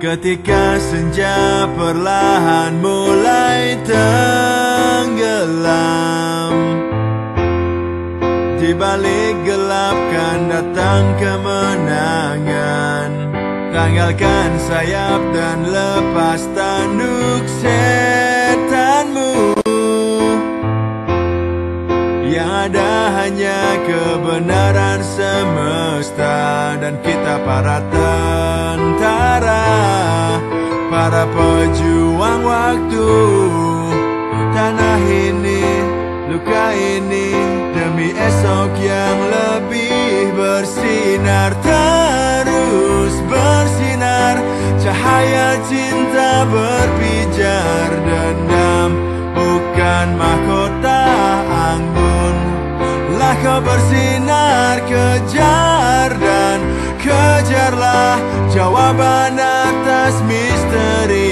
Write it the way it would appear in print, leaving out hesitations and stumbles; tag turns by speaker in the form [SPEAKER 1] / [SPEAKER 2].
[SPEAKER 1] Ketika senja perlahan mulai tenggelam, di balik gelap kan datang kemenangan. Tanggalkan sayap dan lepas tanduk setanmu. Yang ada hanya kebenaran semesta, dan kita para tentara, para pejuang waktu. Tanah ini, luka ini, demi esok yang lebih bersinar. Terus bersinar, cahaya cinta berpijar. Dendam bukan mahkota anggun. Lah kau bersinar, kejar dan kejarlah jawaban atas misteri